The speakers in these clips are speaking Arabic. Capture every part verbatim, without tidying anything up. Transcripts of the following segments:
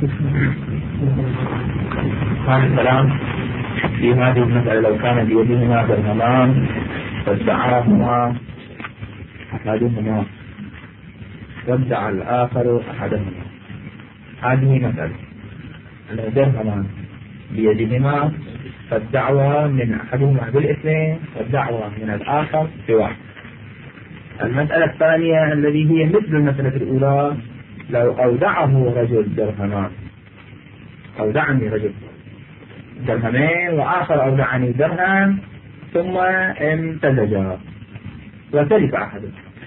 هذا الكلام في هذه المسألة لو كان بيدهما درهمان فادعاهما أحدهما وادعى الآخر أحدهما. هذه مسألة الدرهمان بيدهما فالدعوة من أحدهما بالاثنين والدعوة من الآخر بواحد. المسألة الثانية الذي هي مثل المسألة الأولى لو أودعه رجل درهمان، أودعني رجل درهمين وآخر أودعني درهم ثم امتزجا وتلف أحدهم،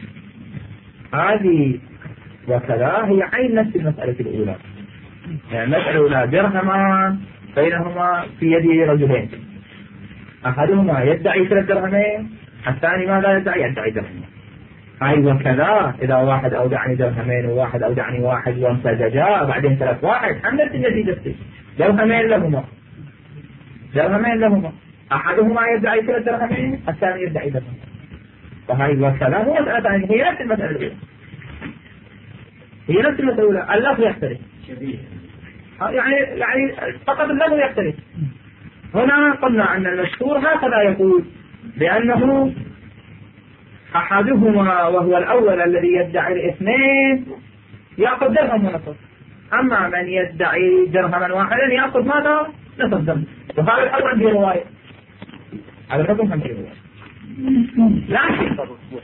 هذه وكذا هي عين نفس المسألة الأولى. يعني المسألة الأولى درهمان بينهما في يد رجلين، أحدهما يدعي ثلاث درهمين، الثاني ماذا يدعي؟ يدعي درهمين. هاي وكذا إذا واحد أودعني درهمين وواحد أودعني واحد وامتزجا بعدين ثلاث واحد حملت النتيجة درهمين لهما درهمين لهما أحدهما يدعي ثلاث درهمين الثاني يدعي درهمين. فهاي وكذا هو مسألة هي نفس المسألة الأولى، هي نفس المسألة الأولى. اللفظ يختلف يعني يعني فقط اللفظ يختلف. هنا قلنا أن المشهور هكذا يقول بأنه أحدهما وهو الأول الذي يدعي الاثنين يأخذ درهم ونصف، أما من يدعي درهما واحدا يأخذ ماذا؟ نصف درهم. وهذا الحكم عنده رواية، هذا الحكم عنده رواية. لكن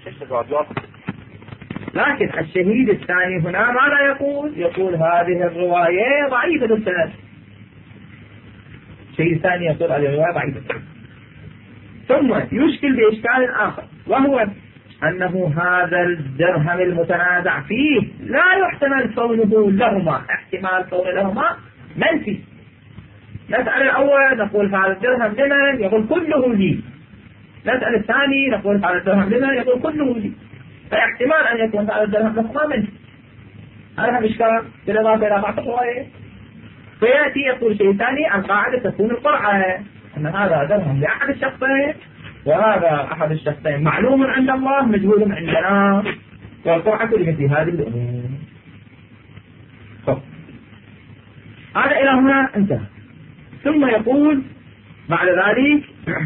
لكن الشهيد الثاني هنا ماذا يقول؟ يقول هذه الرواية ضعيفة السند. الشهيد الثاني يقول هذه الرواية ضعيفة. ثم يشكل بإشكال آخر، وهو أنه هذا الدرهم المتنازع فيه لا يحتمل كونه لهما، احتمال كونه لهما منفي. نسأل الأول نقول هذا الدرهم لمن؟ يقول كله لي. نسأل الثاني نقول هذا الدرهم لمن؟ يقول كله لي. فاحتمال أن يكون هذا الدرهم لهما منفي. هذا هم إشكال بالإضافة إلى بعض الرواية. فيأتي يقول شيء ثاني، القاعدة تكون القرعة، أن هذا درهم لأحد الشخصين وهذا أحد الشخصين معلوم عند الله مجهول عندنا، والقرعة لمثل هذه الأمور. هذا إلى هنا انتهى. ثم يقول بعد ذلك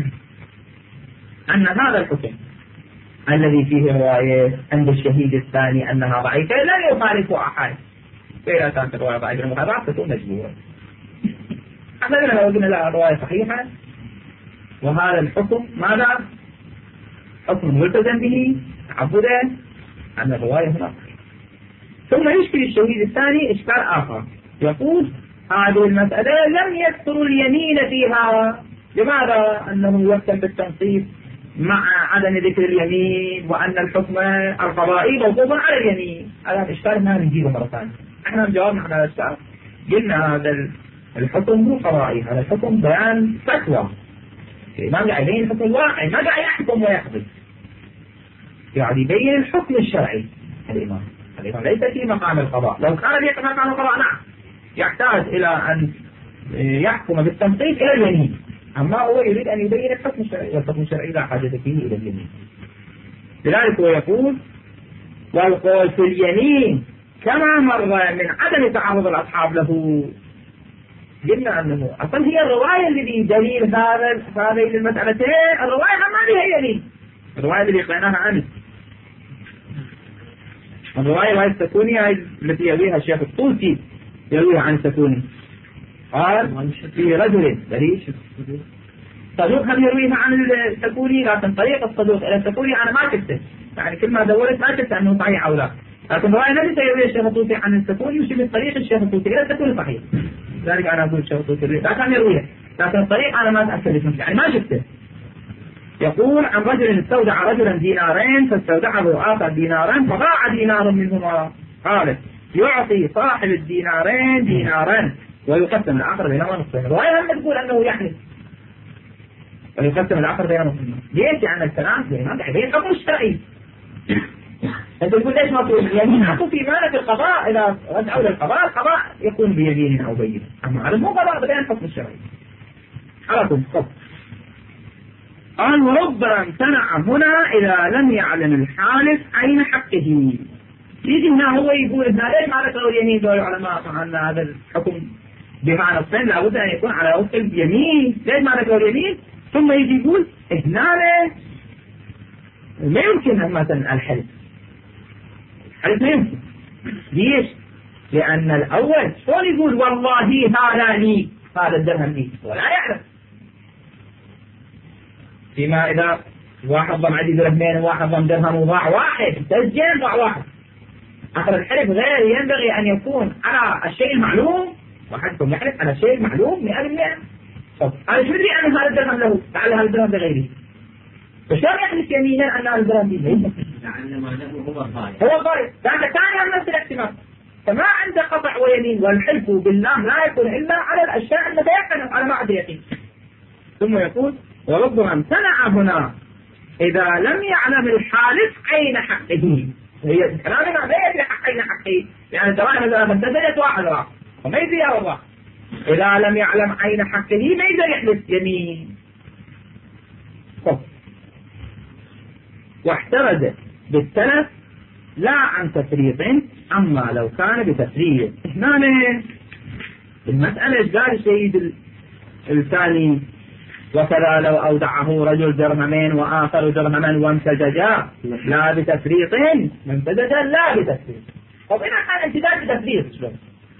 أن هذا الحكم الذي فيه رواية عند الشهيد الثاني أنها ضعيفة لا يخالف أحد، فإذا كانت الرواية ضعيفة المخالفة تكون مجبورة. أحنا لو قلنا لا الرواية صحيحة وهذا الحكم ماذا؟ حكم ملتزم به تعبدا أن الرواية هنا. ثم يشكل الشهيد الثاني إشكال آخر، يقول هذه المسألة لم يذكر اليمين فيها. لماذا؟ أنه يحكم بالتنصيص مع عدم ذكر اليمين، وأن الحكم القضائي موقوف على اليمين. هذا الإشكال ما نجيبه مرة ثانية. احنا جاوبنا على الإشكال، قلنا هذا الحكم مو قضائي، هذا الحكم بيان فتوى. الإمام قاعد يبين الحكم الواقعي، ما قاعد يحكم ويقضي، قاعد يبين الحكم الشرعي. الإمام الإمام ليس في مقام القضاء. لو كان في مقام القضاء نعم يحتاج إلى أن يحكم بالتنصيص إلى اليمين، أما هو يريد أن يبين الحكم الشرعي، والحكم الشرعي لا حاجة فيه إلى اليمين. لذلك هو يقول والقول في اليمين كما مر من عدم تعرض الأصحاب له. قلنا أنه أصلا هي الرواية الذي دليل هذا هذه المسألتين، الرواية ما لها يمين، الرواية التي قرأناها أمس، الرواية رواية السكوني التي يرويها الشيخ الطوسي، يرويها عن السكوني قال في رجل دليل صدوق هم يرويها عن السكوني، لكن طريق الصدوق إلى السكوني أنا ما شفته، يعني كل ما دورت ما شفت أنه صحيح أو لا. لكن رواية التي يرويها الشيخ الطوسي عن السكوني يشبه طريق الشيخ الطوسي إلى السكوني صحيح، ذلك أنا أقول الشيخ الطوسي لا كان يرويها، لكن الطريق أنا ما أتأكد يعني ما شفته. يقول عن رجل استودع رجلا دينارين فاستودعه آخر دينارين فضاع دينار منهما، قالت يعطي صاحب الدينارين دينارا ويقسم الآخر بينهما نصفين. الرواية هم تقول أنه يحلف ويقسم الآخر بينهما نصفين. ليش؟ يعني الكلام زي ما قاعد يبين الحكم الشرعي. أنت تقول ليش ما تقول يعني حكوا في مالك القضاء، إذا رجعوا للقضاء القضاء يكون بيمين أو بين، أما هذا مو قضاء بيان الحكم الشرعي. حركم خط. قال وربما امتنع هنا إذا لم يعلم الحالف عين حقه. يجي هنا هو يقول هنا ليش ما ذكروا اليمين دول العلماء؟ طبعا هذا الحكم بها نصين لابد ان يكون على وفق اليمين، ليش ما ذكروا اليمين؟ ثم يجي يقول هنا ما يمكن مثلا الحلف، الحلف ما يمكن. ليش؟ لأن الأول شلون يقول والله هذا لي، هذا الدرهم لي، ولا يعرف. فيما إذا واحد ضم عندي درهمين وواحد ضم درهم وضاع واحد، تسجيل ضاع واحد، آخر الحلف غير ينبغي أن يكون على الشيء المعلوم، واحدكم يحلف على الشيء المعلوم مئة بالمئة. طب أنا شو أدري أن هذا الدرهم له، لعل هذا الدرهم لغيره، فشلون يحلف يمينا أن هذا الدرهم لي؟ لعل ما له هو الضارب، هو الضارب، لأن كان يعمل نفس الاحتمال، فما عنده قطع ويمين، والحلف بالله لا يكون إلا على الأشياء المتيقنة على ما عنده يقين. ثم يقول وربما امتنع هنا إذا لم يعلم الحالف عين حقه. هي كلامنا لا يدري حق عين حقه، لأن الدراهم إذا فانتزلت واحد راح وما يدري يا الله. إذا لم يعلم عين حقه ما يقدر يحلف يمين. طب واحترز بالسلف لا عن تفريط، أما لو كان بتفريط. هنا المسألة قال السيد الثاني وكذا لو أودعه رجل درهمين وآخر درهما وامتزجا لا بتفريط، امتزجا لا بتفريط. طب هنا كان امتزاج بتفريط شلون؟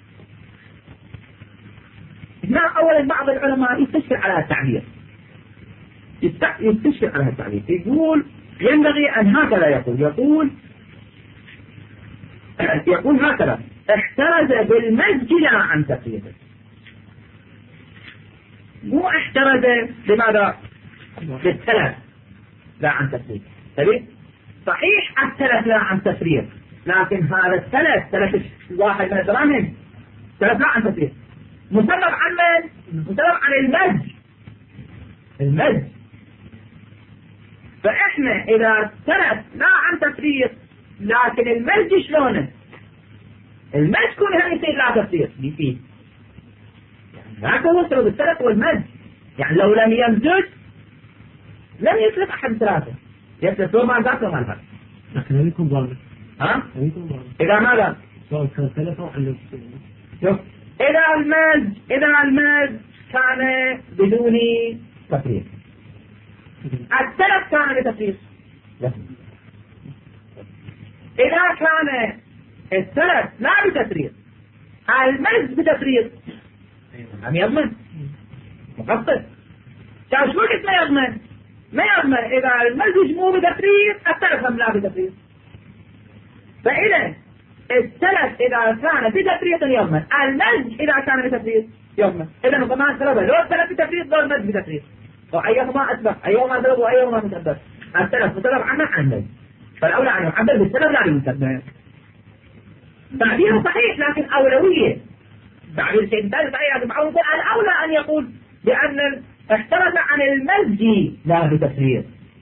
هنا أولا بعض العلماء يستشكل على التعبير، يستشكل على التعبير، يقول ينبغي أن هكذا يقول يقول يقول هكذا احترز بالمزج لا عن تفريط، مو احترز لماذا؟ بالتلف لا عن تفريط. صحيح التلف لا عن تفريط، لكن هذا التلف تلف واحد من الدراهم تلف لا عن تفريط، مسبب عن من؟ مسبب عن المزج، المزج. فإحنا إذا تلف لا عن تفريط لكن المزج شلونه؟ المزج كون هم يصير لا تفريط يفيد، يعني هكذا هو سبب التلف والمزج. يعني لو لم يمزج لم يتلف أحد ثلاثة، يتلف له ما ذاك وما ذاك. لكن لم يكن ضامن. ها؟ إذا ماذا؟ سواء كان تلف أو عن شوف إذا المزج إذا المزج كان بدون تفريط، التلف كان بتفريط. إذا كان التلف لا بتفريط المزج بتفريط هم يضمن مقصد. كان شو قلت ما يضمن؟ ما يضمن إذا المزج مو بتفريط التلف هم لا بتفريط. فإذا التلف إذا كان بتفريط يضمن، المزج إذا كان بتفريط يضمن. إذا ضمان ثلاثة، لو التلف بتفريط لو المزج بتفريط، وأيهما أسبق أيهما سبب وأيهما مسبب. التلف مسبب عنه عن المزج، فالأولى أن يعبر بالسبب لا بالمسبب. تعبيره صحيح لكن أولوية، تعبير الشيء الثالث صحيح لكن معروف الأولى أن يقول بأن احترز عن المزج لا بتفريط.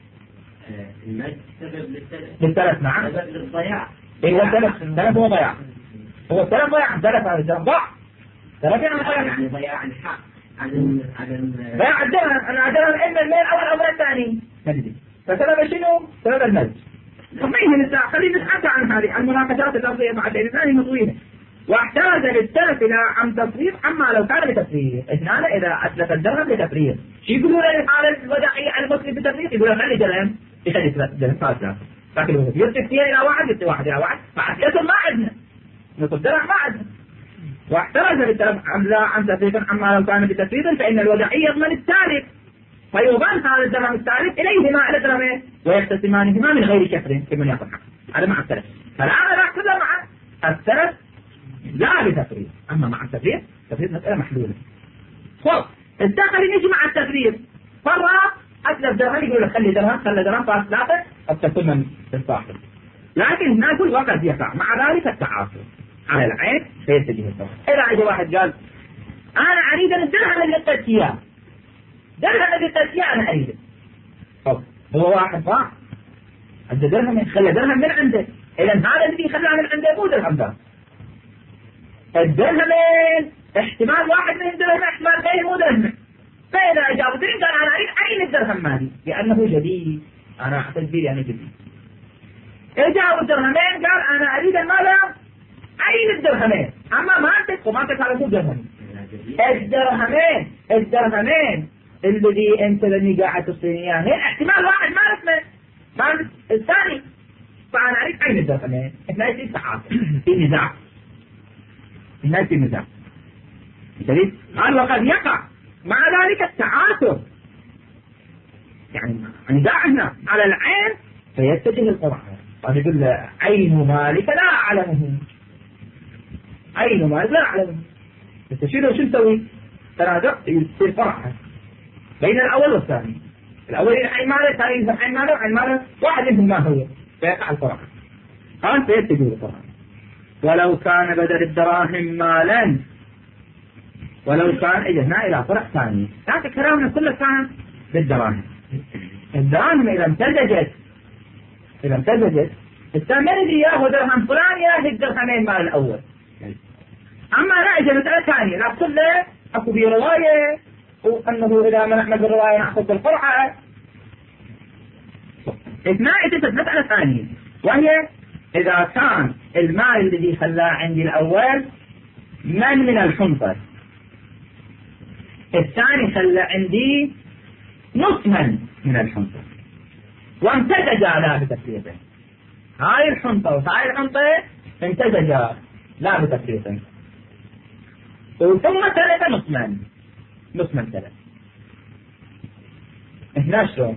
المزج سبب للتلف، للتلف نعم، سبب للضياع. إيه هو التلف؟ التلف هو ضياع، هو التلف ضياع، التلف هذا الدرهم ضاع، تلف يعني ضياع، يعني ضياع الحق عن عن ضياع الدرهم. أنا الدرهم إما المال أو الأمر الثاني مجدي، فسبب شنو؟ سبب المزج. صحيح نساء خلينا نتحدث عن هذه المناقشات اللفظية مع شيء ثاني مطويلة. واحتاج للتلف إلى عن تفريط أما لو كان بتفريط. إثنان إذا أتلف الدرهم بتفريط شو يقولون للحالة الوداعية المسلم بتفريط؟ يقولون خلي درهم يخلي درهم ثلاثة، لكن يرتفع اثنين إلى واحد يرتفع واحد إلى واحد فعسيته ما عندنا نصف درهم ما عندنا. واحتاج للتلف لا عن تفريط أما لو كان بتفريط فإن الوداعي يضمن التالف فيضم هذا الدرهم الثالث إليهما إلى درهمين ويقتسمانهما من غير شكر كمن يأخذ حق. هذا مع التلف. فالآن لا كذا مع التلف لا بتفريط، أما مع التفريط تفريط مسألة محلولة. خلاص الداخل نجي مع التفريط مرة أتلف درهم يقول لك خلي درهم خلي درهم فاس ثلاثة قد تكون من الصاحب، لكن هناك الوقت يقع مع ذلك التعاصر على العين فيتجه الثمن. إذا أجى واحد قال أنا أريد الدرهم اللي قلت إياه، درهم اللي قلت إياه أنا أريده، طب هو واحد ضاع عنده درهم خلى درهم من عنده، إذا هذا الذي خلاه من عنده مو درهم ده. الدرهمين احتمال واحد من الدرهم احتمال غير مو درهم، فإذا أجاب درهم قال أنا أريد عين الدرهم مالي لأنه جديد، أنا أعتقد به أنا جديد. اجا الدرهمين قال انا اريد المال عين الدرهمين، اما مالتك ومالتك على طول درهمين. الدرهمين الدرهمين الذي انت اللي قاعد تصير اياه هي احتمال واحد مال اثنين مال الثاني، فانا اريد عين الدرهمين. احنا في تعاطي في نزاع، هنا في نزاع جديد. قال وقد يقع مع ذلك التعاثر، يعني نزاع هنا على العين فيتجه القرعة. قال يقول له عين مالك لا أعلمه، عين مالك لا أعلمه، تستشيره شو نسوي؟ تنازع يصير قرعة بين الأول والثاني، الأول عين ماله الثاني عين ماله عين ماله واحد منهم ما هو، فيقع القرعة. قال فيتجه القرعة. ولو كان بدل الدراهم مالا، ولو كان اجهنا الى فرع ثاني، لكن كلامنا كله كان بالدراهم. الدراهم اذا امتزجت اذا امتزجت الثاني الذي ياخذ درهم فلان ياخذ درهمين مال الاول. اما لا اجى مساله ثانيه، لا كله اكو في روايه وانه اذا منعنا بالروايه ناخذ بالقرعه. اثناء تثبت مساله ثانيه، وهي اذا كان المال الذي خلاه عندي الاول من من الحنطه، الثاني خلى عندي نصف من من الحنطة وامتزجا لا بتفريط. هاي الحنطة وهاي الحنطة امتزجا لا بتفريط، ثم ثلاثة نصف من نصف من ثلاثة. هنا شلون؟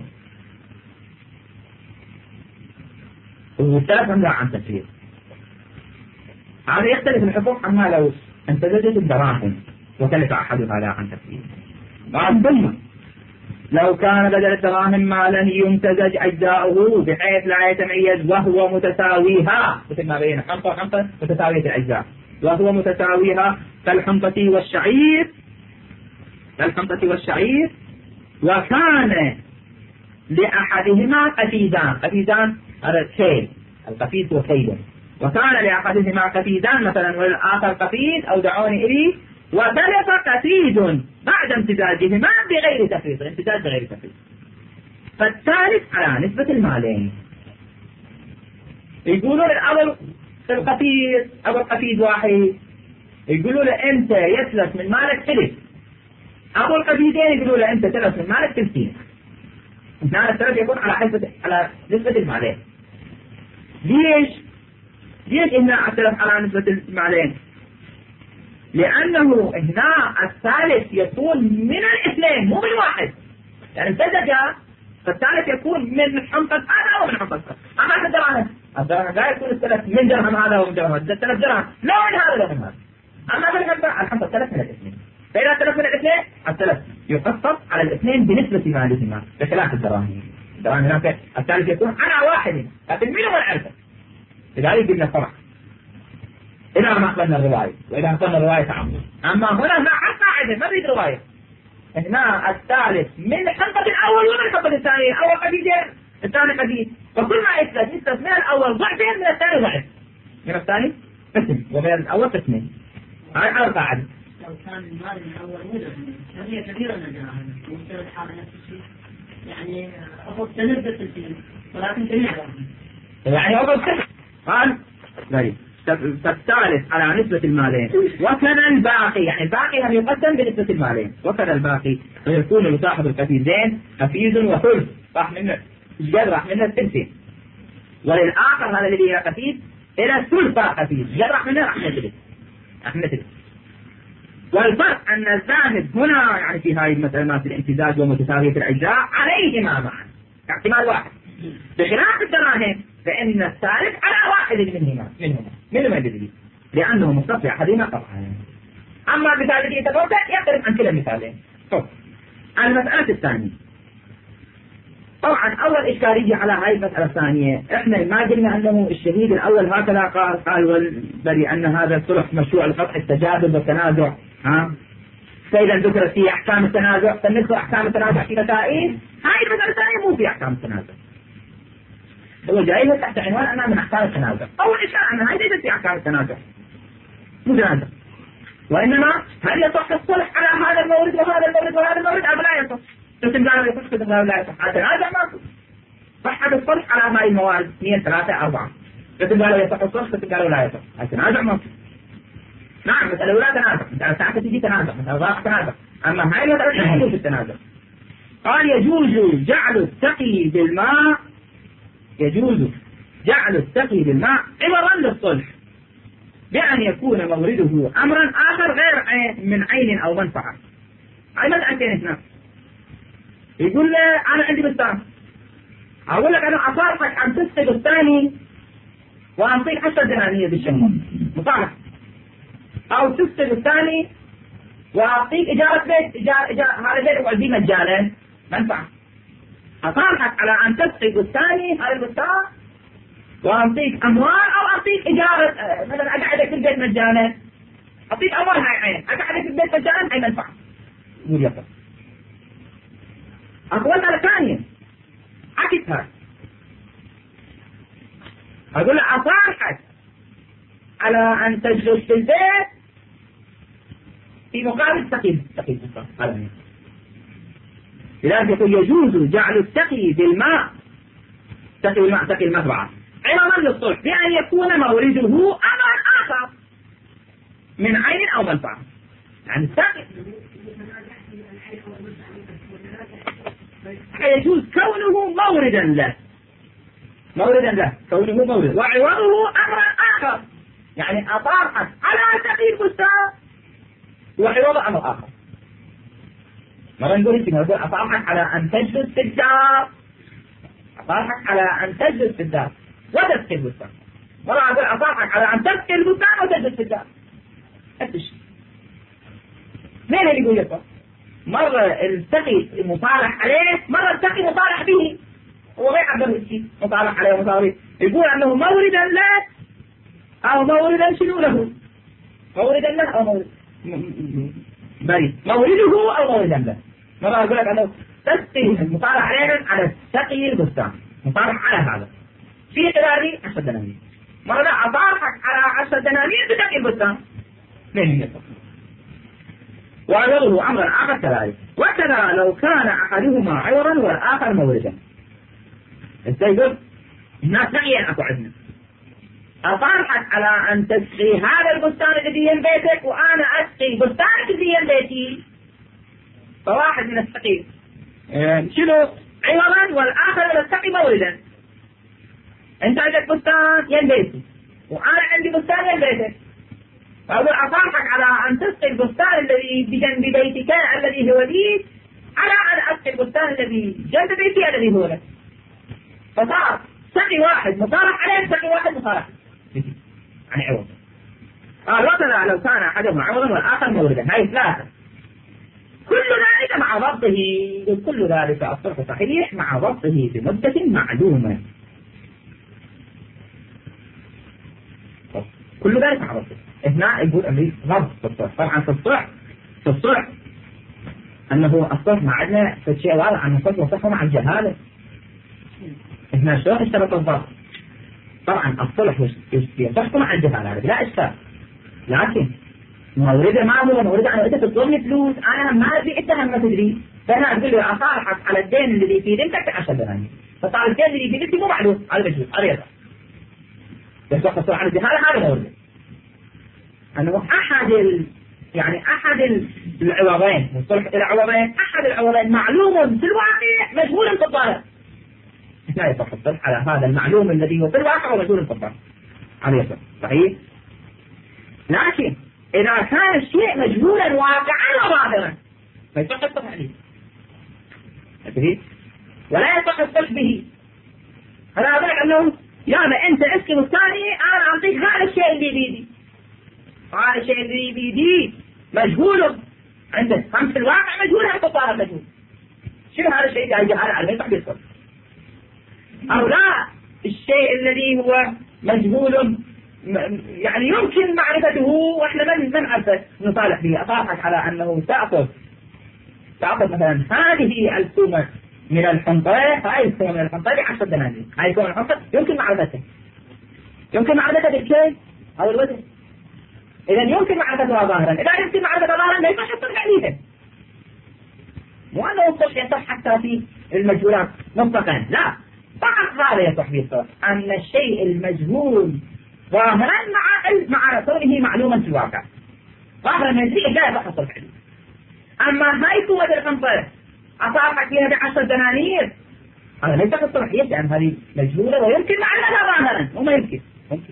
والثلاث امنع عن تفريط. هذا يختلف الحكم عما لو امتزجت الدراهم وثلث احدها لا عن تفريط. ثم لو كان بدل الدراهم مالا يمتزج اجزاؤه بحيث لا يتميز وهو متساويها، مثل ما بين حنطه وحنطه متساويه الاجزاء، وهو متساويها كالحنطه والشعير كالحنطه والشعير وكان لاحدهما قفيزان. قفيزان هذا الكيل، القفيز وكيله. وكان لاحدهما قفيزان مثلا وللاخر قفيز او دعوني الي، وثلث قفيز بعد امتزاجهما بغير تفريط، امتزاج بغير تفريط. فالثالث على نسبة المالين. يقولون الأول في القفيز أو القفيز واحد، يقولوا له أنت يتلف من مالك ثلث، أبو القفيزين يقولوا له أنت تلف من مالك ثلثين. هنا الثلث يكون على حسب على نسبة المالين. ليش؟ ليش هنا الثلث على نسبة المالين؟ لأنه هنا الثالث يكون من الاثنين مو من واحد، يعني امتزج فالثالث يكون من حنطة هذا ومن حنطة هذا. أما الدراهم الدراهم لا يكون الثلث من درهم هذا ومن درهم هذا، الثلث درهم لا من هذا ولا من هذا. أما في الحنطة الحنطة الثلث من الاثنين، فإذا الثلث من الاثنين الثلث يقسم على الاثنين بنسبة مالهما بخلاف الدراهم. الدراهم هناك الثالث يكون على واحد لكن منهم العرفة، لذلك قلنا فرق إذا ما أقبلنا الرواية، وإذا أقبلنا الرواية تعمد. أما هنا مع قاعدة ما بيد رواية، هنا الثالث من الحنطة الأول ومن الحنطة الثانية، الأول قديدين الثاني قديد، فكل ما يثبت يثبت من الأول ضعفين من الثاني ضعف، من الثاني قسم ومن الأول قسمين. هاي على القاعدة. لو كان المال الأول مدرهم هي كثيرة من الدراهم ويصير الحالة نفس الشيء، يعني أخذ تنبت الفيل ولكن جميعها يعني أخذ قال لا فالثالث على نسبة المالين، وكان الباقي يعني الباقي هم يقدم بنسبة المالين، وكان الباقي فيكون لصاحب القفيزين قفيز وثلث، راح منه الجد راح منه الثلثين، وللآخر هذا الذي إلى قفيز إلى ثلث قفيز الجد راح منه راح منه ثلث راح منه ثلث. والفرق أن الزاهد هنا يعني في هذه المسألة ما في الامتزاج ومتساوية الأجزاء عليهما معا احتمال واحد، بخلاف الدراهم فإن الثالث على واحد منهما منهما منهما الذي لأنه مستطيع أحدهما قطعا. أما مثال تفوت يختلف عن كلا مثالين. المسألة الثانية طبعا أول إشكالية على هاي المسألة الثانية، إحنا ما قلنا أنه الشهيد الأول هكذا قال قال والبري أن هذا الصلح مشروع القطع التجادل والتنازع، ها فإذا ذكرت في أحكام التنازع فنذكر أحكام التنازع في مسائل. هاي المسألة الثانية مو في أحكام التنازع، هو جايبها تحت عنوان أنها من أحكام التنازع. أول إشكال أنها هاي ليست في أحكام التنازع مو تنازع، وإنما هل يصح الصلح على هذا المورد وهذا المورد وهذا المورد أم لا يصح؟ قسم قالوا يصح قسم قالوا لا يصح. التنازع ماكو صحة الصلح على هاي المواد اثنين ثلاثة أربعة. فتن قالوا يصح الصلح، فتن قالوا لا يصح. هاي تنازع ممكن. نعم مسألة ولا تنازع، مسألة ساعة تجي تنازع، مسألة ضاق تنازع. أما هاي المسألة لا يجوز التنازع. قال يجوز جعل السقي بالماء، يجوز جعل السقي بالماء عوضا للصلح بأن يكون مورده أمرا آخر غير من عين أو منفعة. هاي مسألتين اثنين. يقول له أنا عندي بستان، أقول لك أنا أصارحك عن تسقي بستاني وأعطيك عشرة دنانير بالشهر مصالحة، أو تسقي بستاني وأعطيك إجارة بيت، إجارة إجارة هذا البيت أقعد فيه مجانا منفعة. أصارحك على أن تسقي بستاني هذا البستان وأعطيك أموال، أو أعطيك إجارة مثلا أقعدك في البيت مجانا، أعطيك أموال هاي عين، أقعدك في البيت مجانا هاي منفعة. يقول يقول أقول على ثانية عكسها، أقول له أصارحك على أن تجلس في البيت في مقابل سقي سقي البستان. لذلك يقول يجوز جعل السقي بالماء، سقي الماء سقي المزرعة عوضا للصلح بأن يكون مورده أمر آخر من عين أو منفعة. يعني السقي يجوز كونه موردا له، موردا له كونه مورد، وعوضه أمر آخر. يعني أطارحك على سقي البستان وعوضه أمر آخر. مرة نقول انت نقول أطارحك على أن تجلس في الدار، أطارحك على أن تجلس في الدار وتسقي البستان. مرة أقول أطارحك على أن تسقي البستان وتجلس في الدار. أتش مين اللي يقول يطلع؟ مرة السقي مصالح عليه، مرة السقي مصالح به، هو غير عبر الشيء مصالح عليه ومصالح به. يقول أنه موردا له أو موردا شنو له، موردا له أو مورد بريد، مورده أو موردا له. مرة أقول لك أنه تسقي المصالح عليه على سقي البستان، مصالح على هذا في خلال عشر دنانير. مرة لا أصالحك على عشر دنانير بسقي البستان. ليه يطلع؟ وعوضه أمرا آخر كذلك. وكذا لو كان أحدهما عورا والآخر موردا. انت يقول هناك نعين أكو عندنا، أصارحك على أن تسقي هذا البستان الذي ين بيتك وأنا أسقي بستانك الذي ين بيتي، فواحد من السقي شنو عوضا والآخر يستقي موردا. أنت عندك بستان ين بيتي وأنا عندي بستان ين بيتك، فأقول أصارحك على أن تسقي البستان الذي بجنب بيتك الذي هو لي على أن أسقي البستان الذي جنب بيتي الذي هو لك. فصار سقي واحد مصالح عليه، سقي واحد مصالح عن عوض. قال وكذا لو كان أحدهما عوضا والآخر موردا. هاي ثلاثة كل ذلك مع ضبطه، كل ذلك الصرف صحيح مع ضبطه في مدة معلومة. كل ذلك مع ضبطه. هنا يقول أمريكا ضبط في الصرف. طبعا في الصرف في الصرف أنه الصرف ما عندنا في شيء واضح أن الصرف وصفه مع الجهالة. هنا شلون اشترط الضبط؟ طبعا الصلح يصح مع الجهالة لا إشكال، لكن مورده ما هو مورده أنا أنت تطلبني فلوس أنا ما أدري أنت هم ما تدري، فأنا أقول له أصارحك على الدين الذي في ذمتك عشر دنانير، فصار الدين الذي في ذمتي مو معلوم، هذا بجوز هذا يصح. يصح الصلح على الجهالة هذا مورده. أنه أحد ال... يعني أحد العوضين والصلح إلى عوضين، أحد العوضين معلوم في الواقع مجهول في الظاهر، لا يصح الصلح على هذا المعلوم الذي هو في الواقع ومجهول في الظاهر، هذا يصح صحيح. لكن إذا كان الشيء مجهولا واقعا وظاهرا فيصح الصلح عليه، ولا يصح الصلح به. أنا أقول لك أنه يا أنت اسكن الثاني أنا أعطيك هذا الشيء اللي بيدي، هذا الشيء اللي بيدي مجهول عندك، هم في الواقع مجهول هم في الظاهر مجهول. شنو هذا الشيء اللي جهال على يصح بالصلح؟ أو لا الشيء الذي هو مجهول يعني يمكن معرفته واحنا من من عرفه نصالح به. أصالحك على أنه تأخذ تأخذ مثلا هذه الكومة من الحنطة، هاي الكومة من الحنطة بعشر دنانير، هاي الكومة من الحنطة يمكن معرفته، يمكن معرفته بالشيء أو الوزن. إذا يمكن معرفتها ظاهرا، إذا يمكن معرفتها ظاهرا لا يصح الصلح عليها. مو أنه الصلح يصح حتى في المجهولات مطلقا، لا، فقط هذا يصح به الصلح، أن الشيء المجهول ظاهرا مع مع كونه معلوما في الواقع، ظاهرا نزليا لا يصح الصلح عليه. أما هاي قوة الخنطة أصابحك فيها بعشر دنانير، هذا ليس بالصلحية، لأن هذه مجهولة ويمكن معلمها ظاهرا وما يمكن ممكن.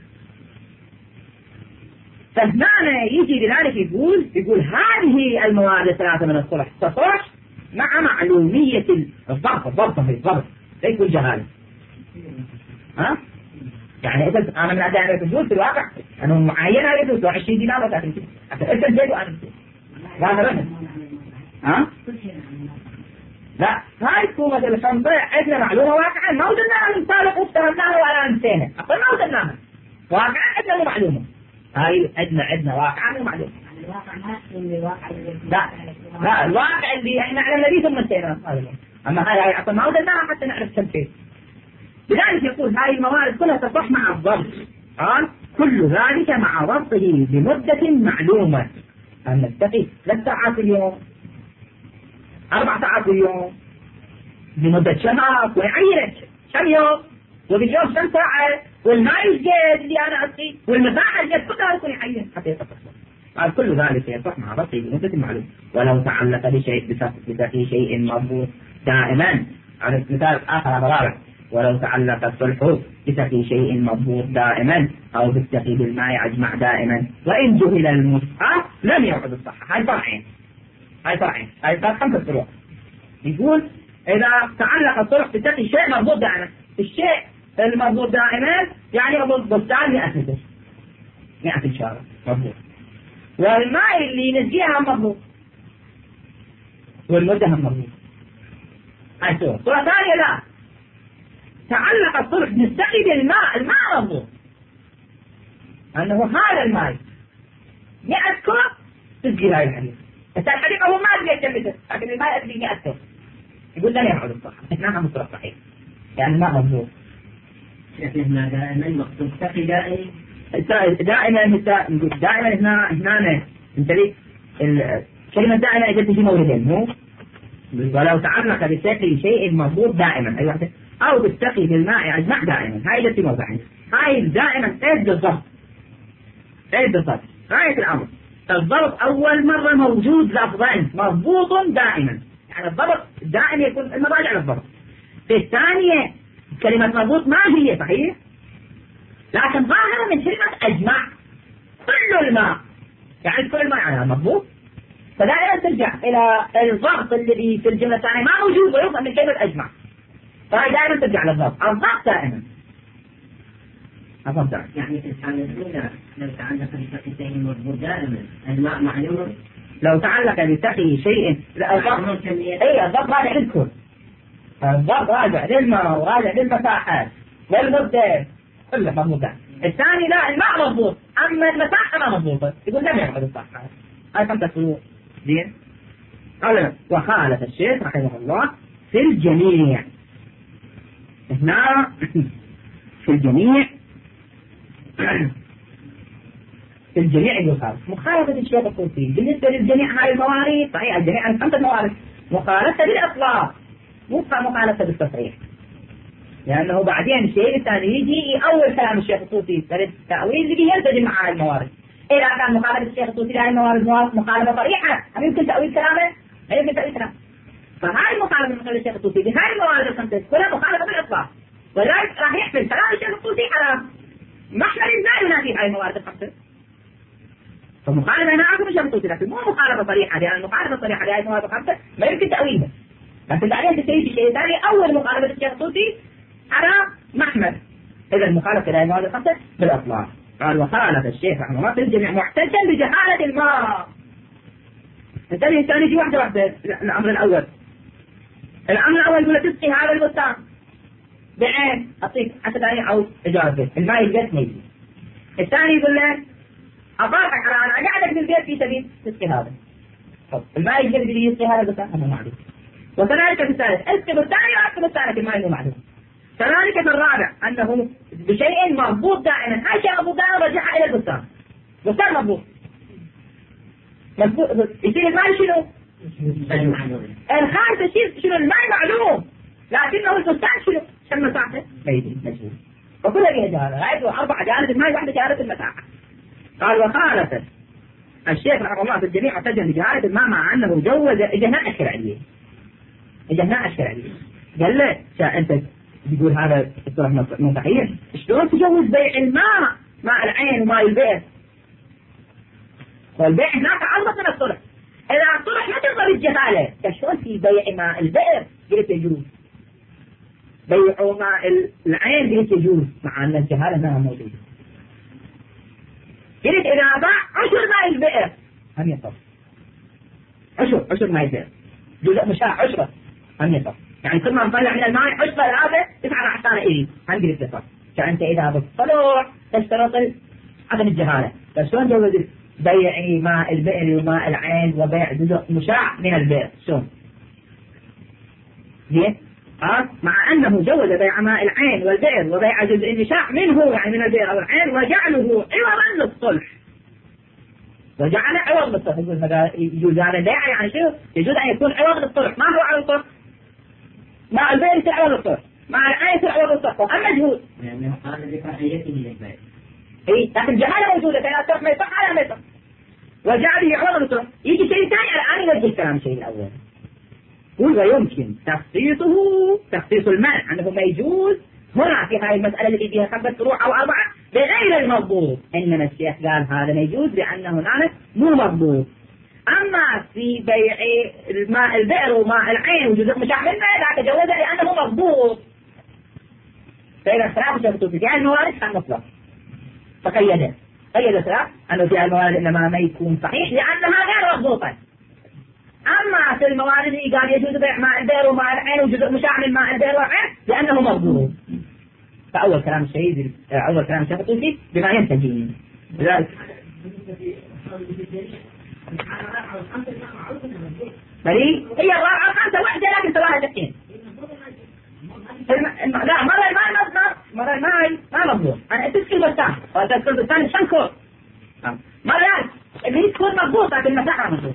فهنا يجي لذلك يقول يقول هذه المواد الثلاثة من الصلح تصلح مع معلومية الضبط. الضبط هي الضبط ليس الجهالة. ها؟ يعني إذا أنا من أداء الفلوس في الواقع أنا معينة هذه الفلوس عشرين دينار ولا ثلاثين دينار، أنت زيد وأنا ظاهرا. ها؟ لا هاي قوة الخنطة عندنا معلومة واقعا ما وجدناها من سابق وافتهمناها ولا نسينا، أقول ما وجدناها واقعا عندنا معلومة. هاي عندنا عندنا واقعا ومعلومة. الواقع ما يسمى الواقع. لا لا الواقع اللي احنا نعلم الذي ثم نسينا، أما هاي هاي أصلا ما وجدناها حتى نعرف كم شيء. لذلك يقول هاي الموارد كلها تصح مع الضبط. قال كل ذلك مع ضبطه بمدة معلومة، أن نتقي ثلاث ساعات في اليوم، أربع ساعات في اليوم، لمدة شهر ويعينك كم يوم، وباليوم كم ساعة، والماء الجيد اللي أنا أسقي، والمساحة الجيد كلها يكون يعين حتى يتصح. قال كل ذلك يصح مع ضبطه بمدة معلومة، ولو تعلق بشيء بتقي شيء مربوط دائما. على مثال آخر هذا رابع، ولو تعلق الصلح بتقي شيء مضبوط دائما أو بالتقي بالماء أجمع دائما، وإن جهل المصحف لم يعد الصحة. هاي فرعين هاي فرعين هاي فرع خمسة فروع. يقول إذا تعلق الصلح بتقي شيء مضبوط دائما، الشيء المضبوط دائما يعني مضبوط بستان مئة متر مئة شارع مضبوط، والماء اللي ينزيها مضبوط، والمدة هم مضبوط. هاي صورة. صورة ثانية لا تعلق الصلح نستقي بالماء، الماء مضبوط أنه هذا الماء مئة كوب تسقي هاي الحديقة، بس الحديقة هو ما أدري كم متر لكن الماء أدري مئة كوب، يقول لن يعود الصحة. احنا هم صورة صحيح يعني الماء مضبوط. شكلنا دائما مقصود تقي دائما دائما دائما هنا هنا انتبه كلمة دائما إذا تجي موردين مو ولو تعلق بتقي شيء مضبوط دائما أي واحدة أو بالتقي بالماء أجمع دائما، هاي التي موضعين. هاي دائما ايش بالضبط ايش بالضبط غاية الأمر. الضبط أول مرة موجود لفظين مضبوط دائما، يعني الضبط دائما يكون المراجع للضبط. في الثانية كلمة مضبوط ما هي صحيح، لكن ظاهرة من كلمة أجمع كل الماء، يعني كل الماء يعني مضبوط، فدائما ترجع إلى الضغط الذي في الجملة الثانية ما موجود ويفهم من كلمة أجمع، فهي دائما ترجع للضغط. الضغط دائما الضغط دائما يعني في الحالة الأولى لو تعلق بتقي شيء مضبوط دائما الماء معلوم، لو تعلق بتقي شيء لا الضغط اي الضغط راجع للكل، الضغط راجع للماء وراجع للمساحات والمدة كله مضبوط. الثاني لا الماء مضبوط أما المساحة ما مضبوطة، يقول لم يعد الصحة. هاي خمسة فروع. زين قال وخالف الشيخ رحمه الله في الجميع. هنا في الجميع في الجميع يخالف مخالفة الشيخ الطوسي بالنسبة للجميع هاي الموارد صحيح، الجميع عن خمسة موارد مخالفة بالإطلاق مو مخالفة بالتصريح، لأنه بعدين الشيء الثاني يجي أول كلام الشيخ الطوسي التأويل اللي يلتزم مع الموارد. إذا كان مخالفة الشيخ الطوسي لهذه الموارد مخالفة صريحة هل يمكن تأويل كلامه؟ لا يمكن تأويل كلامه. فهاي المخالفة من الشيخ الطوسي بهاي الموارد الخمسة كلها مخالفة بالإطلاق، ولذلك راح يحمل كلام الشيخ الطوسي على محمل لا ينافي هاي الموارد الخمسة. فمخالفة هنا عقب الشيخ الطوسي لكن مو مخالفة صريحة، لأن المخالفة الصريحة لهاي الموارد الخمسة ما يمكن تأويلها، لكن بعدين تسوي شيء ثاني أول مخالفة الشيخ الطوسي على محمل. إذا المخالفة لهاي الموارد الخمسة بالإطلاق. قال وخالف الشيخ رحمه الله في الجميع محتجا بجهالة الماء. الثاني الثاني في واحدة واحدة. الأمر الأول الأمر الأول يقول تسقي هذا البستان بعين أعطيك عشرة دقائق أو إجازة الماء الجد ما يجي. الثاني يقول لك أطاقك على أنا قاعدك في البيت في سبيل تسقي هذا، طب الماء الجد اللي يسقي هذا البستان أنا معلوم. وكذلك في الثالث اسقي بالثاني وأسقي بالثالث الماء إنه معلوم. كذلك في الرابع أنه بشيء مربوط دائما، هاي شيء مربوط دائما رجعها إلى البستان، بستان مربوط مربوط يصير الماء شنو؟ الخامس الشيء شنو الماء معلوم، لكنه البستان شنو؟ كم مساحته؟ ميدين مجهول. وكلها فيها جهالة، غايته أربع جهالة الماء واحدة جهالة المساحة. قال وخالف الشيخ رحمه الله في الجميع احتج بجهالة الماء مع أنه جوز إجهناء الشرعية. إجهناء الشرعية قال له أنت تقول هذا الصلح مو صحيح، شلون تجوز بيع الماء ماء العين وماء البئر؟ والبيع هناك أضبط من الصلح. إذا الصلح ما تقدر الجهالة، فشلون في بيع ماء البئر قلت يجوز، بيع ماء العين قلت يجوز، مع أن الجهالة ما موجودة. قلت إذا باع عشر ماء البئر هم يصف، عشر عشر ماء البئر جزء مشاع عشرة هم يصف، يعني كل ما نطلع من الماء عشرة ثلاثة تسعة عشر إلي هم قلت يصف. فأنت إذا بالصلح تشترط عدم الجهالة، فشلون جوز بيع ماء البئر وماء العين وبيع جزء مشاع من البئر؟ شلون؟ زين؟ آه مع أنه جوز بيع ماء العين والبئر وبيع جزء مشاع منه يعني من البئر أو العين وجعله عوضا للصلح، وجعل عوض للصلح. يجوز هذا البيع يعني شو؟ يجوز أن يكون عوض للصلح. ما هو عوض للصلح؟ ماء البئر يصير عوض للصلح، ماء العين يصير عوض للصلح، وهم مجهول. يعني هذا بفاعليته للبيع. إيه لكن جهالة موجودة، كان الصلح ما يصح على ما يصح، وجعله يعوض للصلح. يجي شيء ثاني الآن يوجه الكلام الشيء الأول. قل ويمكن تخصيصه تخصيص المنع أنه ما يجوز هنا في هذه المسألة التي فيها خمسة فروع أو أربعة بغير المضبوط، إنما الشيخ قال هذا ما يجوز لأنه هنا مو مضبوط. أما في بيع الماء البئر وماء العين وجزء مشاع منه لا تجوز لأنه مضبوط. فإذا اختلاف الشرط في هذه الموارد كان مطلق، فقيده قيد الخلاف أنه في الموارد إنما ما يكون صحيح لأنها غير مضبوطة. أما في الموارد اللي قال يجوز بيع ماء البئر وماء العين وجزء مشاع من ماء البئر والعين لأنه مضبوط. فأول كلام الشهيد أول كلام الشيخ الطوسي بما ينتهي لذلك بلي هي الرابعة خمسة واحدة لكن سواها تحكين. لا مرة الماء مصدر مرة الماء ما مضبوط. أنا أتذكر بستان وأتذكر بستان شنكور مرة اللي تكون مضبوطة في المساحة مضبوط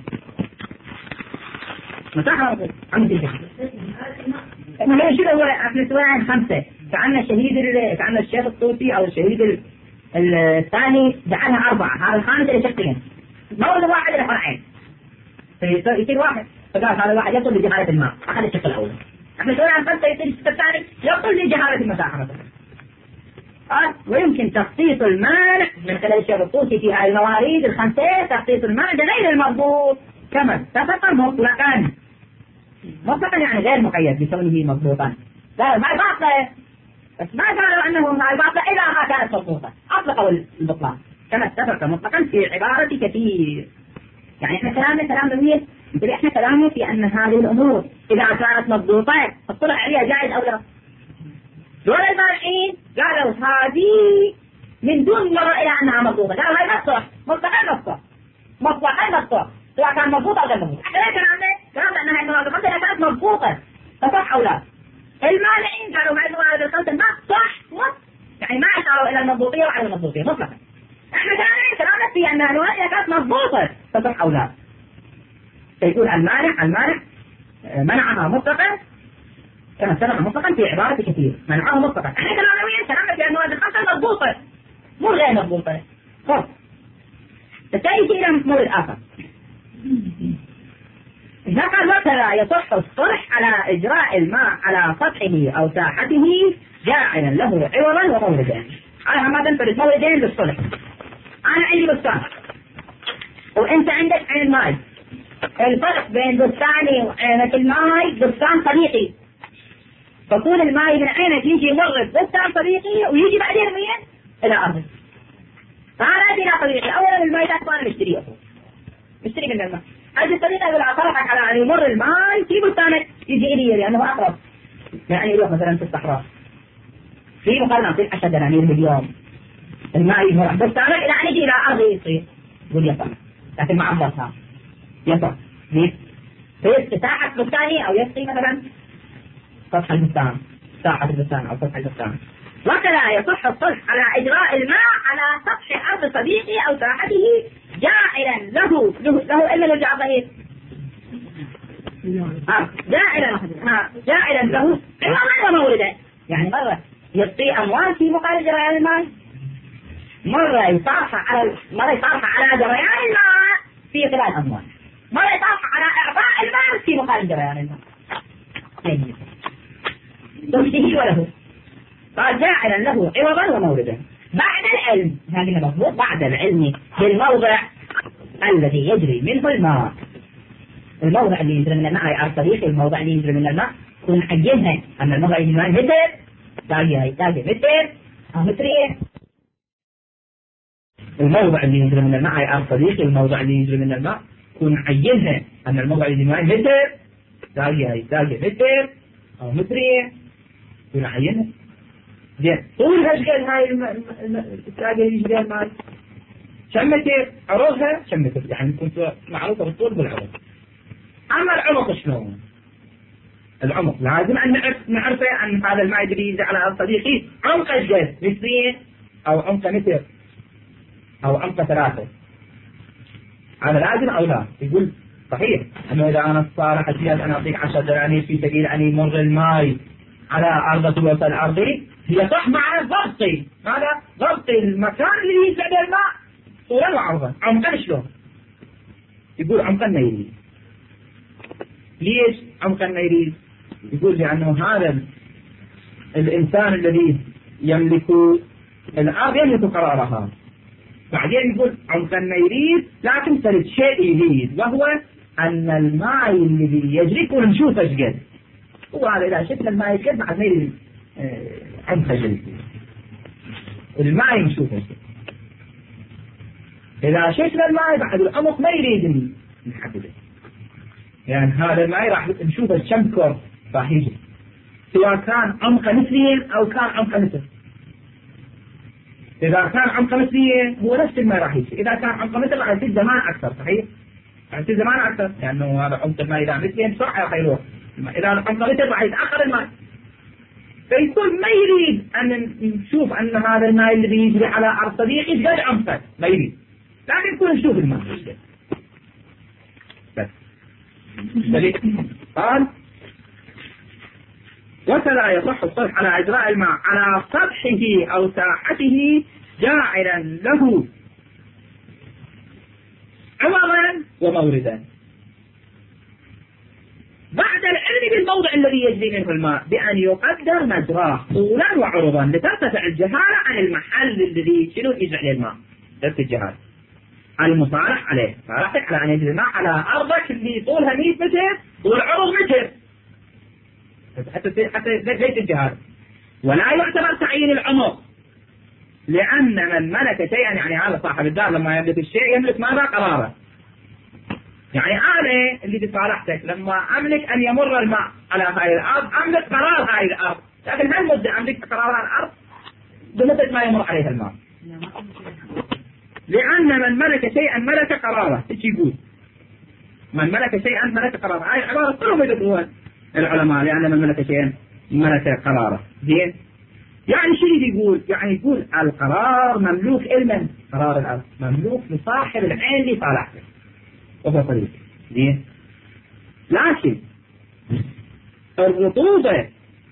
مساحة مضبوط عندي كده. إحنا شو هو إحنا سواء خمسة كأن الشهيد كأن الشيخ الطوسي أو الشهيد الثاني جعلها أربعة. هذا الخامس اللي شكلين مورد واحد إلى فرعين فيصير واحد. فقال هذا الواحد يقول لجهالة الماء أخذ الشكل الأول. إحنا سواء خمسة يصير الشكل الثاني يقول لجهالة المساحة مثلا. آه ويمكن تخصيص المانع من خلال الشيخ الطوسي في هذه المواريد الخمسة تخصيص المانع غير المضبوط كما اتفق مطلقا. مطلقا يعني غير مقيد بكونه مضبوطا. لا ما باطله بس ما قالوا انه ما باطله اذا ما كانت مضبوطه اطلقوا البطلان كما اتفق مطلقا في عباره كثير. يعني احنا كلامنا كلام جميل مثل احنا كلامنا في ان هذه الامور اذا كانت مضبوطه الطلع عليها جائز او لا. دول المانعين قالوا هذه من دون مرة الى انها مضبوطه. قالوا هاي مصلح مطلقا مصلح مطلقا مصلح سواء كان مضبوط او غير مضبوط. احنا ليه كلامنا كلامنا انها المواد الخمسه اذا كانت مضبوطه فصح او لا. المانعين قالوا هاي المواد الخمسه ما صح مط يعني ما اشاروا الى المضبوطيه وعلى المضبوطيه مطلقا. احنا كلامنا كلامنا في ان المواد اذا كانت مضبوطه فصح او لا. فيقول المانع المانع منعها مطلقا كما سبق مطلقا في عباره كثير منعها مطلقا. احنا كلامنا وين كلامنا في المواد الخمسه مضبوطه مو غير مضبوطه. خلاص تأتي الى مورد اخر. إذا كان مثلا يصح الصلح على إجراء الماء على سطحه أو ساحته جاعلا له عوضا وموردين. على ما تنفرد موردين للصلح. أنا عندي بستان وأنت عندك عين ماء. الفرق بين بستاني وعينك الماء بستان صديقي. فطول الماء من عينك يجي يمر بستان صديقي ويجي بعدين وين؟ إلى أرضك. فأنا أجي إلى صديقي أولا الماء تاك أنا مشتريه مشتري من الماء. هذه الطريقة اللي أعطرحك على أن يمر الماء في بستانك يجي إلي لأنه أقرب. يعني يروح مثلا في الصحراء في مقارنة في عشرة دنانير باليوم الماء يمر بستانك إلى أن يجي إلى أرضي يصير يقول يصح لكن ما عبرتها يصح ليه؟ في ساحة بستاني أو يسقي مثلا سطح البستان ساحة البستان أو سطح البستان. وكذا يصح الصلح على إجراء الماء على سطح أرض صديقي أو ساحته جاعلا له له له إلا الجعبين آه جاعلا آه جاعلا له عوضا وموردا. يعني مرة يعطي أموال في مقابل جريان الماء، مرة يصارح على مرة يصارح على جريان الماء في إقبال أموال، مرة يصارح على إعطاء المال في مقابل جريان الماء. تمشيه وله قال جاعلا له عوضا وموردا. بعد العلم، هذه مضبوط، بعد العلم بالموضع الذي يجري منه الماء. الموضع اللي يجري من الماء على الطريق، الموضع اللي يجري من الماء كن عينها أن الموضع يجري من متر تلاقي تلاقي متر أو مترين. الموضع اللي يجري من الماء على الطريق، الموضع اللي يجري من الماء كن عينها أن الموضع يجري من متر تلاقي تلاقي متر أو مترين، كن عينها. زين طول هالقد هاي التلاقي يجري الماء كم متر؟ عروضها كم متر؟ يعني كنت معروفة بالطول بالعروض. أما العمق شلون؟ العمق لازم أن نعرف نعرفه أن هذا الماء اللي يجري على الصديقي عمقه قد مترين أو عمقه متر أو عمقه ثلاثة. هذا لازم أو لا؟ يقول صحيح أنه إذا أنا صار حسيت أنا أعطيك عشرة دنانير في سبيل أن يمر الماء على أرض وسط أرضي، هي صح مع ضبطي، هذا ضبط المكان اللي يجري عليه الماء طولا وعرضا. عمقه شلون؟ يقول عمقه ما يريد. ليش عمقا ما يريد؟ يقول لأنه هذا الإنسان الذي يملك الأرض يملك قرارها. بعدين يقول عمقا ما يريد لكن ثالث شيء يريد، وهو أن الماء الذي يجري كل نشوفه قد، وهذا إذا شفنا الماء قد بعد ما يريد عمقه جلد الماء نشوفه قد. إذا شفنا الماء بعد العمق ما يريد نحدده، يعني هذا الماء راح نشوفه كم كور راح يجي، سواء كان عمقه مترين أو كان عمقه متر. إذا كان عمقه مترين هو نفس الماء راح يجي، إذا كان عمقه متر راح يصير زمان أكثر. صحيح؟ راح يصير زمان أكثر، لأنه يعني هذا عمق الماء إذا مترين بسرعة راح يروح، إذا عمقه متر راح يتأخر الماء. فيقول ما يريد أن نشوف أن هذا الماء الذي يجري على أرض صديقي قد عمقه، ما يريد، لكن كل نشوف الماء بس. قال وكذا يصح الصرف على إجراء الماء على سطحه أو ساحته جاعلا له عوضا وموردا. بعد العلم بالموضع الذي يجري منه الماء بأن يقدر مجراه طولا وعرضا لترتفع الجهالة عن المحل الذي شنو يجري عليه الماء. درس الجهالة المصالح عليه، صالحك على أن يجري الماء على أرضك اللي طولها مئة متر والعرض متر، حتى حتى ليس الجهاد. ولا يعتبر تعيين العمق، لأن من ملك شيئا، يعني هذا صاحب الدار لما يملك الشيء يملك ماذا؟ قراره. يعني أنا اللي بصالحتك لما أملك أن يمر الماء على هاي الأرض أملك قرار هاي الأرض، لكن هل مدة أملك قرار الأرض بمدة ما يمر عليها الماء؟ لأن من ملك شيئا ملك قراره. ايش يقول؟ من ملك شيئا ملك قراره، هاي العبارة كلهم يذكرون العلماء، لأن من ملك شيئا ملك قراره. زين؟ يعني شو اللي يقول؟ يعني يقول القرار مملوك لمن؟ قرار الأرض مملوك لصاحب العين اللي صالحته وهو طريق. زين؟ لكن الرطوبة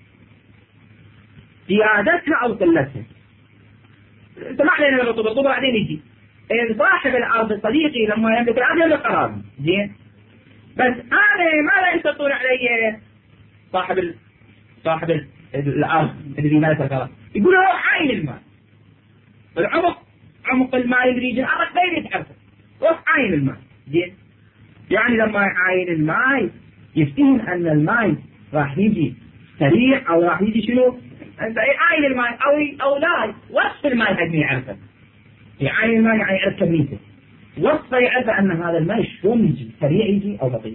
زيادتها أو قلتها، سمع لنا الرطوبة، الرطوبة بعدين يجي إن صاحب الأرض صديقي لما يملك الأرض يملك قرار. زين؟ بس أنا ما لا يسطون علي صاحب ال... صاحب ال... الأرض الذي ملك القرار، يقول له عين الماء، العمق عمق الماء اللي يجي الأرض ما يريد تعرفه، روح عين الماء. زين؟ يعني لما عين الماء يفتهم أن الماء راح يجي سريع أو راح يجي شنو؟ أنت عين الماء أو أو لا، وصف الماء حد ما يعرفه. عين الماء يعني يعرف كميته، وصفه يعرف أن هذا الماء شلون يجي، سريع يجي أو بطيء.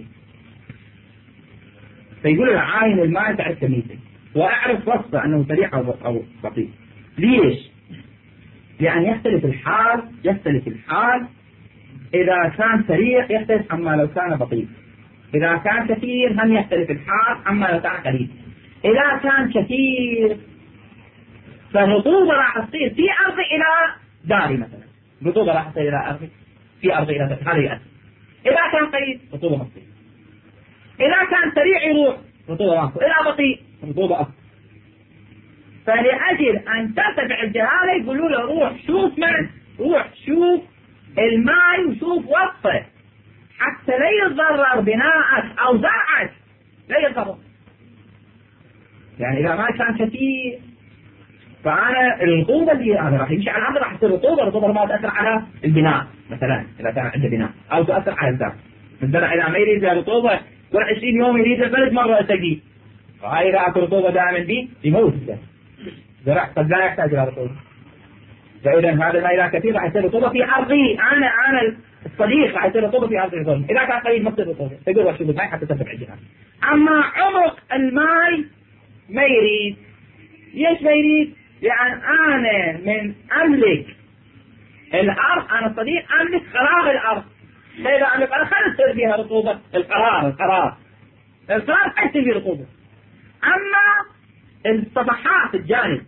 فيقول له عين الماء تعرف كميته وأعرف وصفه أنه سريع أو أو بطيء. ليش؟ لأن يختلف الحال، يختلف الحال إذا كان سريع يختلف عما لو كان بطيء، إذا كان كثير هم يختلف الحال عما لو كان قليل. إذا كان كثير فالرطوبة راح تصير في أرض إلى داري مثلا، رطوبة راح تصير إلى أرض في أرض إلى داري، هذا يأثر. إذا كان قليل رطوبة مصير. إذا كان سريع يروح رطوبة ماكو، إلى بطيء رطوبة أكثر. فلأجل أن ترتفع الجهالة يقولوا له روح شوف من روح شوف الماء وشوف وصفه حتى لا يتضرر بناءك أو زرعك، لا يتضرر. يعني إذا ما كان كثير فأنا الرطوبة اللي هذا راح يمشي على الأرض راح تصير رطوبة، الرطوبة ما تأثر على البناء مثلا إذا كان عنده بناء، أو تأثر على الزرع. الزرع إذا ما يريد رطوبة كل عشرين يوم يريد البلد مرة تجي، وهاي إذا أكل رطوبة دائما دي يموت الزرع، قد لا يحتاج إلى رطوبة. فإذا هذا ما إذا كثير راح يصير رطوبة في أرضي، أنا أنا الصديق راح يصير رطوبة في أرضي الظلم. إذا كان قليل ما تصير رطوبة، تقول وشوف الماء حتى ترتفع الجهال. أما عمق الماء ما يريد. ليش ما يريد؟ لأن أنا من أملك الأرض، أنا صديق أملك قرار الأرض. فإذا أملك أنا خلص تصير فيها رطوبة، القرار القرار القرار حيصير فيه رطوبة. أما الصفحات الجانب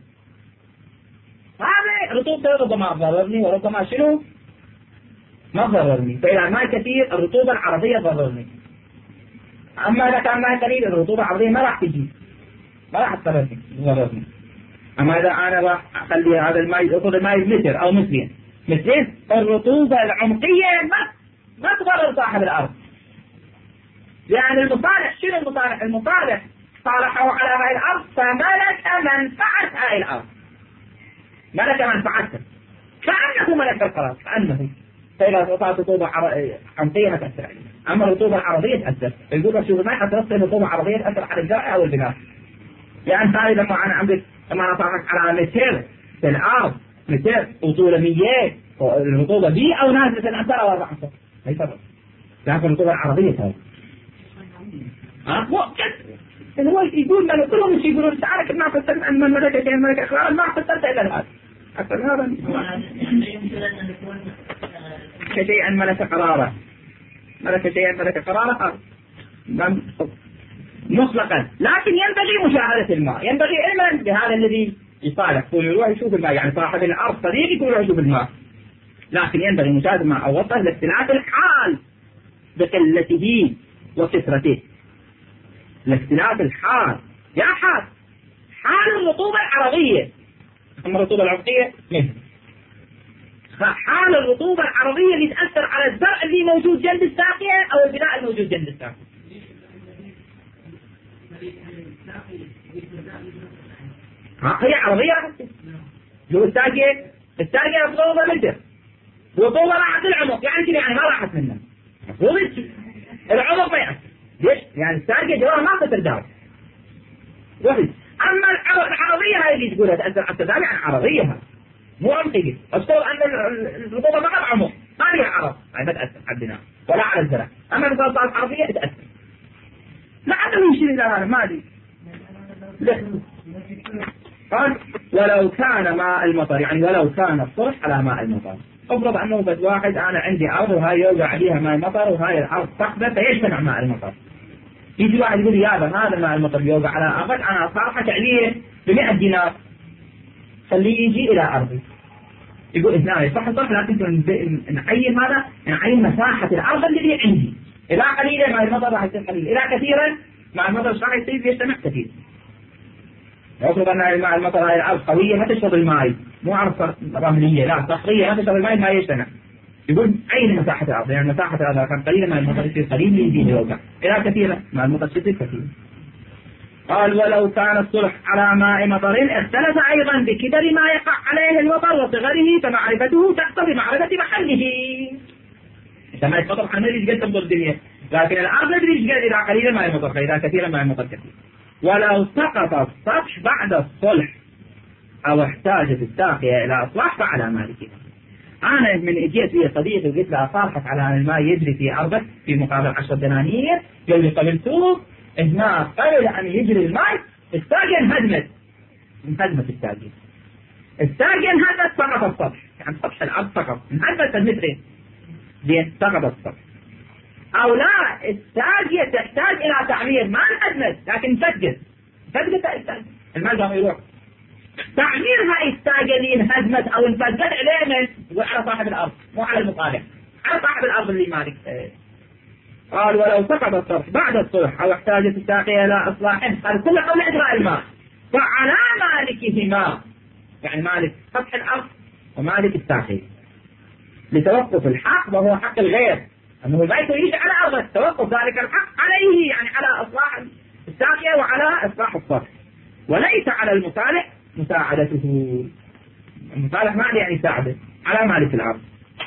هذا رطوبة ربما تضررني وربما شنو ما تضررني. فإذا ماء كثير الرطوبة العرضية تضررني. أما إذا كان ماء قليل الرطوبة العرضية ما راح تجي، ما راح تضررني تضررني. أما إذا أنا راح أخلي هذا الماء يأخذ الماء متر أو مترين مترين الرطوبة العمقية ما ما تضرر صاحب الأرض. يعني المصالح شنو المصالح؟ المصالح صالحوا على هاي الأرض فملك منفعة هاي الأرض، ملك منفعتها كأنه ملك القرار كأنه. فإذا صارت رطوبة عمقية ما تأثر عليه. أما الرطوبة العرضية تأثر. يقول شوف الماء حتى تصل الرطوبة العرضية تأثر على الزرع أو البناء. يعني هاي لما أنا عندك لما أنا صارت على متر في الأرض متر وطوله مية الرطوبة دي أو نازلة الأمتار أو أربع أمتار ما يفرق. لكن الرطوبة العرضية هاي ها مو اللي هو يقول لنا كلهم يقولون تعالى ما فسرت أن من ملك شيء ملك إخبار ما فسرت إلا الآن أكثر هذا كشيئا ملك قراره ملك شيئا ملك قراره مطلقا. لكن ينبغي مشاهدة الماء، ينبغي علما بهذا الذي يصالح يقول يروح يشوف الماء. يعني صاحب الأرض صديق يقول يروح يشوف الماء، لكن ينبغي مشاهدة الماء أو وصفه لاختلاف الحال بقلته وكثرته. لاختلاف الحال يا حال حال الرطوبة العرضية. أما الرطوبة العمقية مثل حال الرطوبة العرضية اللي تأثر على الزرع اللي موجود جنب الساقية أو البناء الموجود جنب الساقية. ها هي عرضية لو الساقية الساقية رطوبة متر رطوبة راحت العمق يعني كذا يعني ما راحت منها مفروض العمق ما يأثر. ليش؟ يعني الساقية جواها ما تترداوي واحد. أما العرضية هاي اللي تقولها تأثر على التداوي يعني عرضية مو عمقية. أذكر أن الرطوبة ما عمق ما لها عرض يعني ما تأثر على البناء ولا على الزرع. أما إذا صارت عرضية تأثر. لعله يشير إلى هذا ما أدري. قال ولو كان ماء المطر يعني ولو كان الصرح على ماء المطر. افرض أنه بس واحد أنا عندي أرض وهاي يوقع عليها ماء المطر وهاي الأرض صخبة فيجتمع ماء المطر. يجي واحد يقول يا هذا ماء المطر يوقع على أرض أنا صارحت عليه بمئة دينار خليه يجي إلى أرضي. يقول إثنان صح صح لكن نعين ماذا؟ نعين مساحة الأرض اللي عندي. إذا قليلة ماء المطر راح يصير قليل، إذا كثيرا ماء المطر راح يصير يجتمع كثير. يفرض أن ماء المطر هاي الأرض قوية ما تشرب الماء مو أرض رملية لا صخرية ما تشرب الماء ما يجتمع. يقول أين مساحة الأرض؟ يعني مساحة الأرض كان قليلة ماء المطر يصير قليل يزيد يوقع، إذا كثيرا ماء المطر يصير كثير. قال ولو كان الصلح على ماء مطر اختلف أيضا بكبر ما يقع عليه المطر وصغره فمعرفته تقتضي معرفة محله. إذا ما المطر حمل يجد تنظر الدنيا لكن الأرض ندري يجد إذا قليلا ما المطر فإذا كثيرا ما المطر كثير. ولو سقط السطح بعد الصلح أو احتاجت الساقية إلى إصلاح فعلى مالكها. أنا من إجيت لي صديقي وقلت له صالحك على أن الماء يجري في أرضك في مقابل عشر دنانير قال لي قبلتوه هنا قبل أن يجري الماء الساقية انهدمت انهدمت الساقية الساقية انهدمت سقط السطح يعني سطح الأرض سقط انهدمت المترين لين سقط السطح. أو لا الساقية تحتاج إلى تعمير ما انهدمت لكن فجت فجت الماء قام يروح. تعمير هاي الساقية اللي انهدمت أو انفجت علينا يقول على صاحب الأرض مو على المطالع على صاحب الأرض اللي مالك قال ولو سقط السطح بعد الصلح أو احتاجت الساقية إلى إصلاح، قال كل قبل إجراء الماء، فعلى مالكهما، يعني مالك سطح الأرض ومالك الساقية، لتوقف الحق وهو حق الغير، أنه البيت يجي على أرضه، توقف ذلك الحق عليه، يعني على إصلاح الساقية وعلى إصلاح السطح، وليس على المصالح مساعدته. المصالح ما يعني يساعده، على مالك الأرض.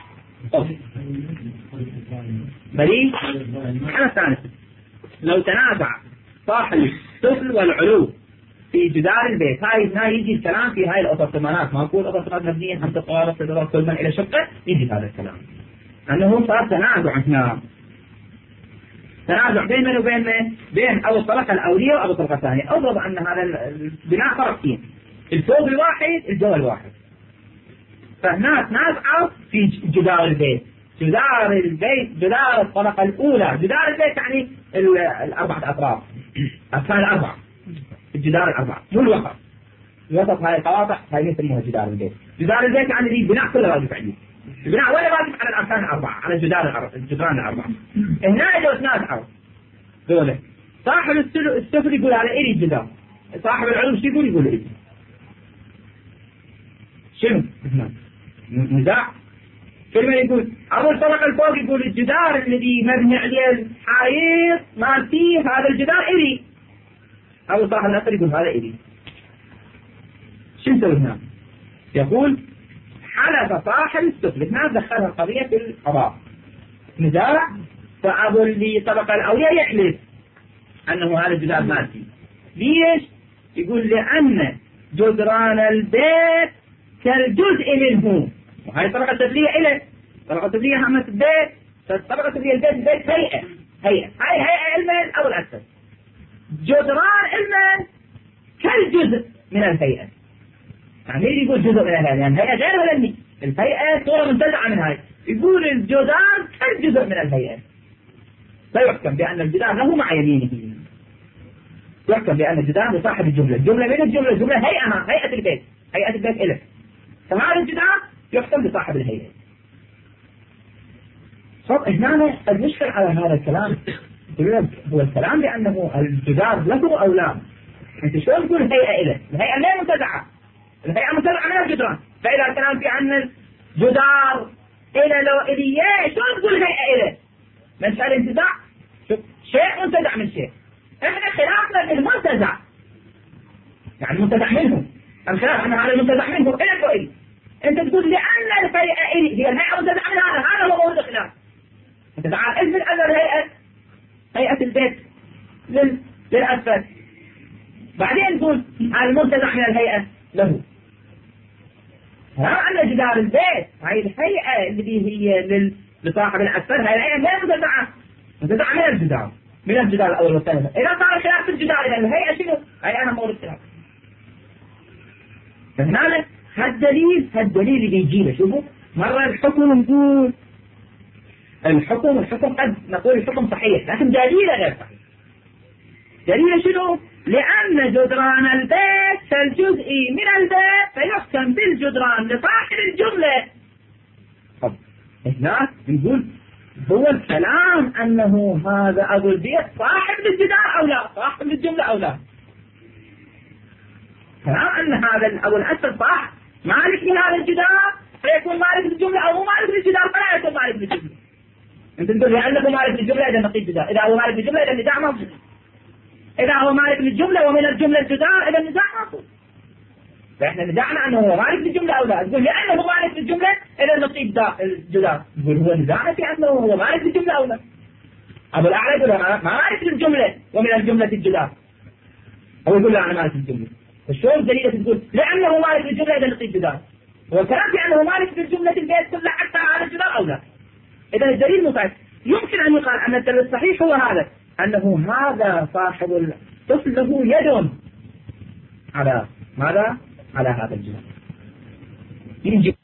بريء على الثاني، لو تنازع صاحب السفل والعلو في جدار البيت، هاي هنا يجي الكلام في هاي الأبارتمانات، ما أقول أبارتمانات مبنية خمس طوابق ست طوابق كل من إلى شقة، يجي هذا الكلام أنه صار تنازع هنا، تنازع بين من وبين من؟ بين أو الطبقة الأولية وأو الطبقة الثانية. أضرب أن هذا البناء طرفين، الفوق الواحد الجو الواحد، فهنا تنازعوا في جدار البيت، جدار البيت جدار الطبقة الأولى، جدار البيت يعني الأربعة أطراف، أركان الأربعة، الجدار الأربعة مو الوسط، الوسط هاي القواطع هاي يسموها جدار البيت. جدار البيت يعني دي البناء كله واقف عليه، البناء ولا واقف على الأركان الأربعة، على الجدار الجدران الأربعة. هنا إذا تنازعوا دولة، صاحب السفر يقول على إلي الجدار، صاحب العلم شو يقول؟ يقول إلي شنو؟ نزاع. كلمة يقول أول طبقة الفوق يقول الجدار الذي مبني عليه الحائط ما فيه هذا الجدار إلي، أول صاحب الأثر يقول هذا إلي. شو نسوي هنا؟ يقول حلف صاحب السفل، هنا دخلها القضية في القضاء، نزاع، فأبو اللي طبقة الأولياء يحلف أنه هذا الجدار ما فيه. ليش؟ يقول لأن جدران البيت كالجزء منه، وهي الطبقة السفلية إله، الطبقة السفلية همة البيت، فالطبقة السفلية البيت البيت هيئة، هيئة هاي هيئة علما أو الأسفل، جدران علما كالجزء من الهيئة. يعني ليه يقول جزء من الهيئة؟ يعني الهيئة غير ولا الهيئة صورة منتزعة من هاي، يقول الجدران كالجزء من الهيئة، لا يحكم بأن الجدار له مع يمينه، يحكم بأن الجدار لصاحب الجملة، الجملة من الجملة، الجملة هيئة، هيئة البيت، هيئة البيت إله، فهذا الجدار يحكم بصاحب الهيئة. صار هنا قد نشكل على هذا الكلام، هو الكلام بأنه الجدار له أو لا، أنت شلون تقول هيئة إله؟ الهيئة لا منتزعة، الهيئة منتزعة من الجدران، فإذا الكلام في أن الجدار إله لو إليه، شلون تقول هيئة إله؟ مسألة انتزاع، شيء منتزع من شيء، احنا خلافنا في المنتزع، يعني منتزع منه، الخلاف أن هذا المنتزع منه إلك وإلي، أنت تقول لأن الهيئة إلي هي الهيئة منتزع من هذا، هذا هو موضوع الخلاف. أنت تعال اسم الأول هيئة هيئة البيت لل... للأسفل، بعدين تقول المنتزع من الهيئة له، ها أن جدار البيت هاي الهيئة اللي هي لل... لصاحب الأسفل، هاي الهيئة لا منتزعة، منتزعة من الجدار، من الجدار الأول والثاني. إذا صار خلاف في الجدار إذا الهيئة شنو؟ هاي أنا موضوع الخلاف. فهنا هالدليل هالدليل اللي يجينا، شوفوا مرة الحكم نقول الحكم الحكم قد نقول الحكم صحيح، لكن دليله غير صحيح. دليله شنو؟ لأن جدران البيت كالجزء من البيت، فيحكم بالجدران لصاحب الجملة. طب هنا نقول هو الكلام أنه هذا أبو البيت صاحب للجدار أو لا، صاحب للجملة أو لا، كلام أن هذا أبو الأسد صاحب مالك لهذا الجدار، فيكون مالك للجملة، أو مو مالك للجدار فلا يكون مالك للجملة. أنت تقول لأنه مالك للجملة إذا نقيد جدار، إذا هو مالك للجملة إذا النزاع موجود، إذا هو مالك للجملة ومن الجملة الجدار إذا النزاع موجود. فإحنا نزعنا أنه هو مالك للجملة أو لا، تقول لأنه مالك للجملة إذا نقيد الجدار، تقول هو نزاعنا في أنه هو مالك للجملة أو لا. أبو الأعلى يقول أنا مالك للجملة ومن الجملة الجدار، أو يقول لا أنا مالك للجملة. فشلون الدليل تقول لأنه مالك للجملة إذا نقيد جدار؟ هو الكلام في أنه مالك للجملة البيت كلها حتى على الجدار أو لا. إذا الدليل مصحح. يمكن أن يقال أن الدليل الصحيح هو هذا، أنه هذا صاحب الطفل له يد على ماذا؟ على هذا الجدار.